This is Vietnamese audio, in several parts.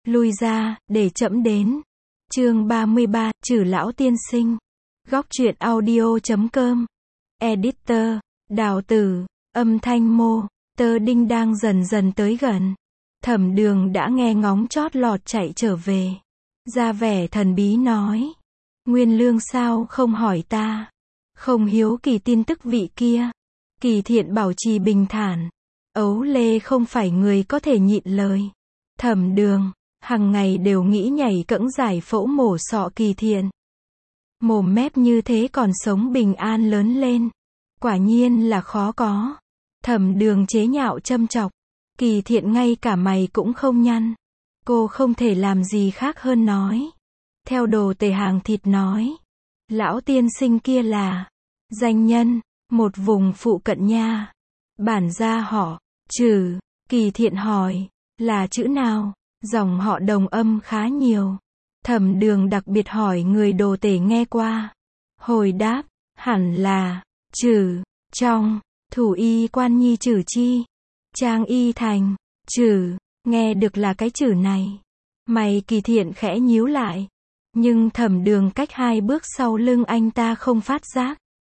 Lui ra, để trẫm đến. Chương 33, Trừ lão tiên sinh. Góc truyện audio.com. Editor, Đào Tử, âm thanh mô, Tơ Đinh đang dần dần tới gần. Thẩm Đường đã nghe ngóng chót lọt chạy trở về. Ra vẻ thần bí nói. Nguyên Lương sao không hỏi ta? Không hiếu kỳ tin tức vị kia. Kỳ Thiện bảo trì bình thản. Ấu Lê không phải người có thể nhịn lời. Thẩm Đường, hằng ngày đều nghĩ nhảy cẫng giải phẫu mổ sọ Kỳ Thiện. Mồm mép như thế còn sống bình an lớn lên. Quả nhiên là khó có. Thẩm Đường chế nhạo châm chọc. Kỳ Thiện ngay cả mày cũng không nhăn. Cô không thể làm gì khác hơn nói. Theo đồ tể hàng thịt nói. Lão tiên sinh kia là danh nhân, một vùng phụ cận nha. Bản gia họ, Trừ. Kỳ Thiện hỏi, là chữ nào? Dòng họ đồng âm khá nhiều. Thẩm Đường đặc biệt hỏi người đồ tể nghe qua. Hồi đáp, hẳn là Trừ. Trong thủ y quan nhi Trừ chi. Trang y thành Trừ. Nghe được là cái Trừ này. Mày Kỳ Thiện khẽ nhíu lại. Nhưng Thẩm Đường cách 2 bước sau lưng anh ta không phát giác.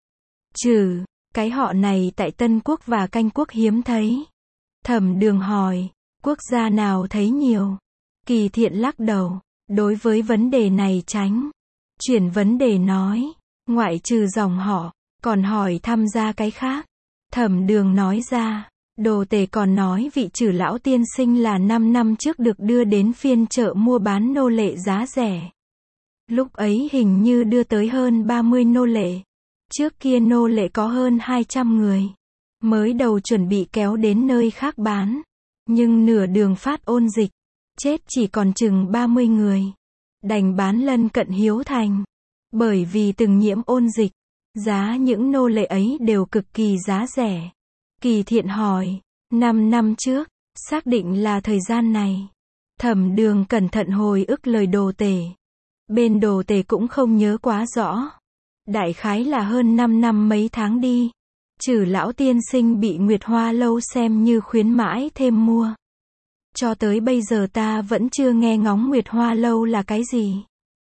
Trừ, cái họ này tại Tân Quốc và Canh Quốc hiếm thấy. Thẩm Đường hỏi, quốc gia nào thấy nhiều? Kỳ Thiện lắc đầu, đối với vấn đề này tránh. Chuyển vấn đề nói, ngoại trừ dòng họ, còn hỏi tham gia cái khác. Thẩm Đường nói ra, đồ tể còn nói vị Trừ lão tiên sinh là 5 năm trước được đưa đến phiên chợ mua bán nô lệ giá rẻ. Lúc ấy hình như đưa tới hơn 30 nô lệ. Trước kia nô lệ có hơn 200 người. Mới đầu chuẩn bị kéo đến nơi khác bán. Nhưng nửa đường phát ôn dịch. Chết chỉ còn chừng 30 người. Đành bán lân cận Hiếu Thành. Bởi vì từng nhiễm ôn dịch. Giá những nô lệ ấy đều cực kỳ giá rẻ. Kỳ Thiện hỏi, 5 năm trước, xác định là thời gian này. Thẩm Đường cẩn thận hồi ức lời đồ tể. Bên đồ tể cũng không nhớ quá rõ. Đại khái là hơn 5 năm mấy tháng đi. Trừ lão tiên sinh bị Nguyệt Hoa Lâu xem như khuyến mãi thêm mua. Cho tới bây giờ ta vẫn chưa nghe ngóng Nguyệt Hoa Lâu là cái gì.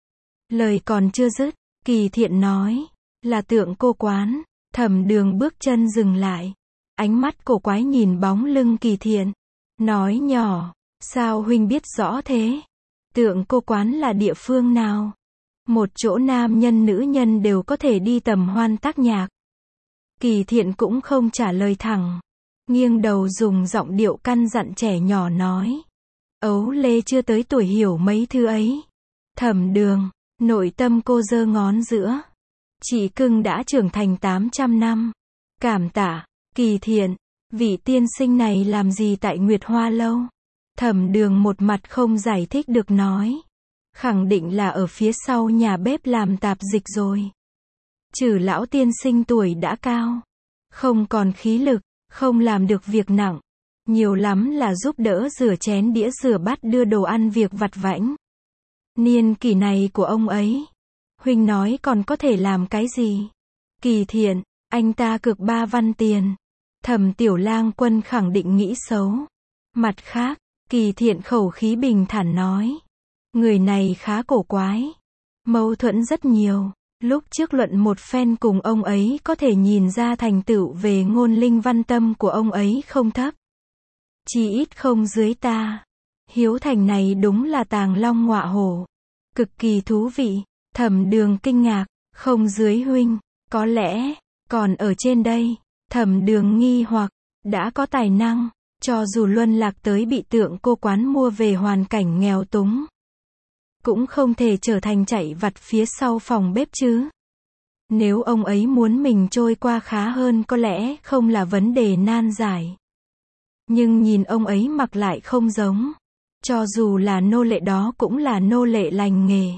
Lời còn chưa dứt, Kỳ Thiện nói, là tượng cô quán. Thẩm Đường bước chân dừng lại. Ánh mắt cổ quái nhìn bóng lưng Kỳ Thiện. Nói nhỏ, sao huynh biết rõ thế? Tượng cô quán là địa phương nào? Một chỗ nam nhân nữ nhân đều có thể đi tầm hoan tác nhạc. Kỳ Thiện cũng không trả lời thẳng. Nghiêng đầu dùng giọng điệu căn dặn trẻ nhỏ nói. Ấu Lê chưa tới tuổi hiểu mấy thứ ấy. Thẩm Đường, nội tâm cô giơ ngón giữa. Chị cưng đã trưởng thành 800 năm. Cảm tạ, Kỳ Thiện, vị tiên sinh này làm gì tại Nguyệt Hoa Lâu? Thẩm Đường một mặt không giải thích được nói. Khẳng định là ở phía sau nhà bếp làm tạp dịch rồi. Trừ lão tiên sinh tuổi đã cao. Không còn khí lực, không làm được việc nặng. Nhiều lắm là giúp đỡ rửa chén đĩa rửa bát đưa đồ ăn việc vặt vãnh. Niên kỷ này của ông ấy. Huynh nói còn có thể làm cái gì? Kỳ Thiện, anh ta cược 3 văn tiền. Thẩm Tiểu Lang Quân khẳng định nghĩ xấu. Mặt khác, Kỳ Thiện khẩu khí bình thản nói. Người này khá cổ quái. Mâu thuẫn rất nhiều. Lúc trước luận một phen cùng ông ấy có thể nhìn ra thành tựu về ngôn linh văn tâm của ông ấy không thấp. Chỉ ít không dưới ta. Hiếu Thành này đúng là tàng long ngọa hổ. Cực kỳ thú vị. Thẩm Đường kinh ngạc. Không dưới huynh. Có lẽ, còn ở trên đây. Thẩm Đường nghi hoặc. Đã có tài năng. Cho dù luân lạc tới bị tượng cô quán mua về hoàn cảnh nghèo túng. Cũng không thể trở thành chạy vặt phía sau phòng bếp chứ. Nếu ông ấy muốn mình trôi qua khá hơn có lẽ không là vấn đề nan giải. Nhưng nhìn ông ấy mặc lại không giống. Cho dù là nô lệ đó cũng là nô lệ lành nghề.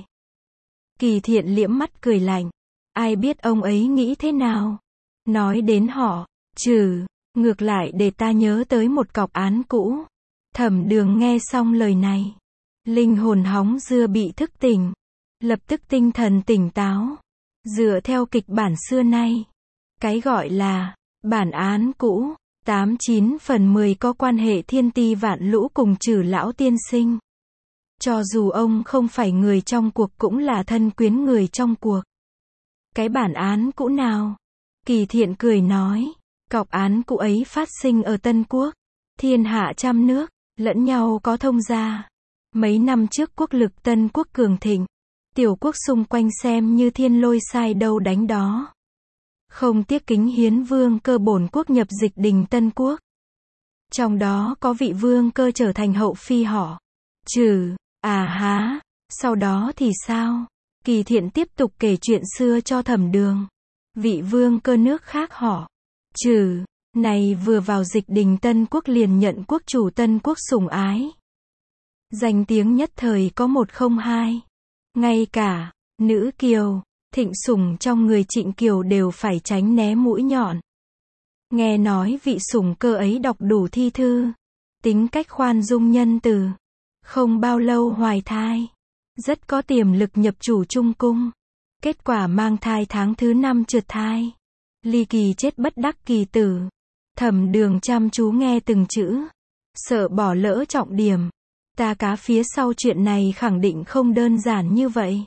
Kỳ Thiện liễm mắt cười lạnh. Ai biết ông ấy nghĩ thế nào? Nói đến họ, Trừ, ngược lại để ta nhớ tới một cọc án cũ. Thẩm Đường nghe xong lời này. Linh hồn hóng dưa bị thức tỉnh. Lập tức tinh thần tỉnh táo. Dựa theo kịch bản xưa nay. Cái gọi là bản án cũ. 89/10 có quan hệ thiên ti vạn lũ cùng Trừ lão tiên sinh. Cho dù ông không phải người trong cuộc cũng là thân quyến người trong cuộc. Cái bản án cũ nào? Kỳ Thiện cười nói. Cọc án cũ ấy phát sinh ở Tân Quốc. Thiên hạ trăm nước, lẫn nhau có thông gia. Mấy năm trước quốc lực Tân Quốc cường thịnh. Tiểu quốc xung quanh xem như thiên lôi sai đâu đánh đó. Không tiếc kính hiến vương cơ bổn quốc nhập dịch đình Tân Quốc. Trong đó có vị vương cơ trở thành hậu phi họ. Trừ, à há, sau đó thì sao? Kỳ Thiện tiếp tục kể chuyện xưa cho Thẩm Đường. Vị vương cơ nước khác họ. Trừ, này vừa vào dịch đình Tân Quốc liền nhận quốc chủ Tân Quốc sủng ái. Danh tiếng nhất thời có một không hai. Ngay cả, nữ kiều, thịnh sủng trong người Trịnh Kiều đều phải tránh né mũi nhọn. Nghe nói vị sủng cơ ấy đọc đủ thi thư. Tính cách khoan dung nhân từ. Không bao lâu hoài thai. Rất có tiềm lực nhập chủ trung cung. Kết quả mang thai tháng thứ 5 trượt thai. Ly kỳ chết bất đắc kỳ tử. Thẩm Đường chăm chú nghe từng chữ. Sợ bỏ lỡ trọng điểm. Ta cá phía sau chuyện này khẳng định không đơn giản như vậy.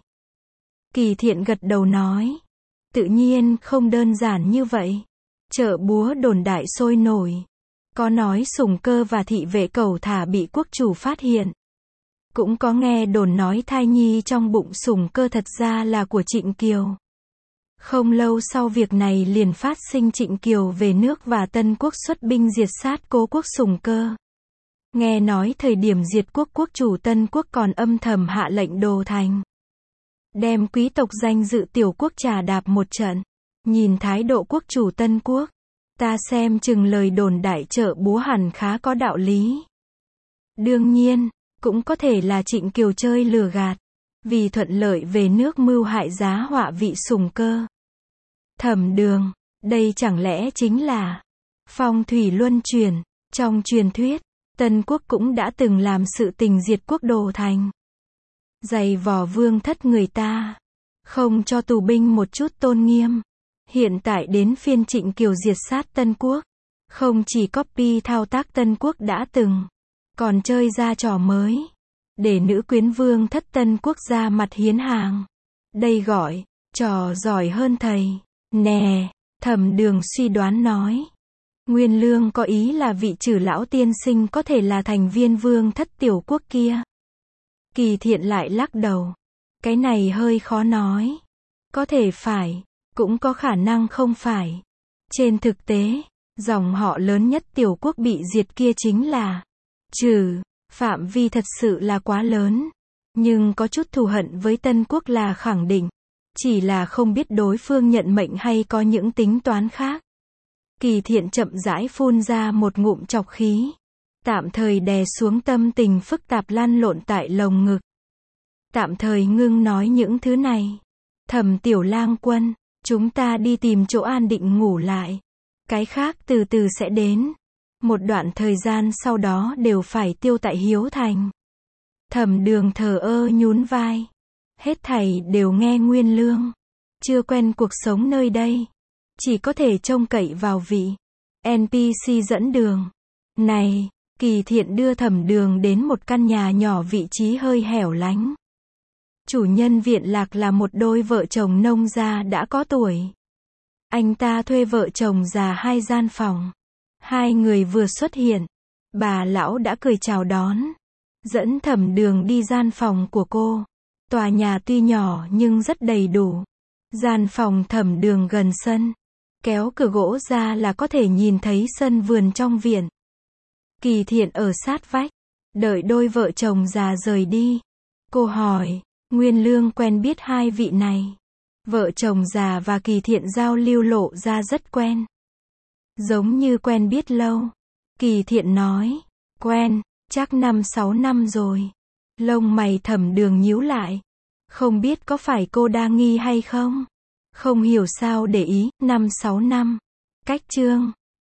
Kỳ Thiện gật đầu nói. Tự nhiên không đơn giản như vậy. Chợ búa đồn đại sôi nổi. Có nói sủng cơ và thị vệ cẩu thả bị quốc chủ phát hiện. Cũng có nghe đồn nói thai nhi trong bụng sủng cơ thật ra là của Trịnh Kiều. Không lâu sau việc này liền phát sinh Trịnh Kiều về nước và Tân Quốc xuất binh diệt sát cố quốc sủng cơ. Nghe nói thời điểm diệt quốc quốc chủ Tân Quốc còn âm thầm hạ lệnh đồ thành. Đem quý tộc danh dự tiểu quốc trà đạp một trận. Nhìn thái độ quốc chủ Tân Quốc. Ta xem chừng lời đồn đại chợ búa hẳn khá có đạo lý. Đương nhiên, cũng có thể là Trịnh Kiều chơi lừa gạt. Vì thuận lợi về nước mưu hại giá họa vị sủng cơ. Thẩm Đường, đây chẳng lẽ chính là phong thủy luân chuyển. Trong truyền thuyết, Tân Quốc cũng đã từng làm sự tình diệt quốc đồ thành. Giày vò vương thất người ta. Không cho tù binh một chút tôn nghiêm. Hiện tại đến phiên Trịnh Kiều diệt sát Tân Quốc. Không chỉ copy thao tác Tân Quốc đã từng. Còn chơi ra trò mới. Để nữ quyến vương thất Tân Quốc ra mặt hiến hàng. Đây gọi, trò giỏi hơn thầy. Nè, Thẩm Đường suy đoán nói. Nguyên Lương có ý là vị Trử lão tiên sinh có thể là thành viên vương thất tiểu quốc kia. Kỳ Thiện lại lắc đầu. Cái này hơi khó nói. Có thể phải, cũng có khả năng không phải. Trên thực tế, dòng họ lớn nhất tiểu quốc bị diệt kia chính là Trử. Phạm vi thật sự là quá lớn. Nhưng có chút thù hận với Tân Quốc là khẳng định. Chỉ là không biết đối phương nhận mệnh hay có những tính toán khác. Kỳ Thiện chậm rãi phun ra một ngụm trọc khí. Tạm thời đè xuống tâm tình phức tạp lăn lộn tại lồng ngực. Tạm thời ngưng nói những thứ này. Thẩm Tiểu Lang Quân, chúng ta đi tìm chỗ an định ngủ lại. Cái khác từ từ sẽ đến. Một đoạn thời gian sau đó đều phải tiêu tại Hiếu Thành. Thẩm Đường thờ ơ nhún vai. Hết thảy đều nghe Nguyên Lương. Chưa quen cuộc sống nơi đây. Chỉ có thể trông cậy vào vị NPC dẫn đường. Này, Kỳ Thiện đưa Thẩm Đường đến một căn nhà nhỏ vị trí hơi hẻo lánh. Chủ nhân viện lạc là một đôi vợ chồng nông gia đã có tuổi. Anh ta thuê vợ chồng già 2 gian phòng. 2 người vừa xuất hiện. Bà lão đã cười chào đón. Dẫn Thẩm Đường đi gian phòng của cô. Tòa nhà tuy nhỏ nhưng rất đầy đủ. Gian phòng Thẩm Đường gần sân. Kéo cửa gỗ ra là có thể nhìn thấy sân vườn trong viện. Kỳ Thiện ở sát vách. Đợi đôi vợ chồng già rời đi. Cô hỏi, Nguyên Lương quen biết 2 vị này. Vợ chồng già và Kỳ Thiện giao lưu lộ ra rất quen. Giống như quen biết lâu. Kỳ Thiện nói, quen, chắc 5-6 năm rồi. Lông mày Thẩm Đường nhíu lại. Không biết có phải cô đa nghi hay không? Không hiểu sao để ý, 5-6 năm. Cách chương.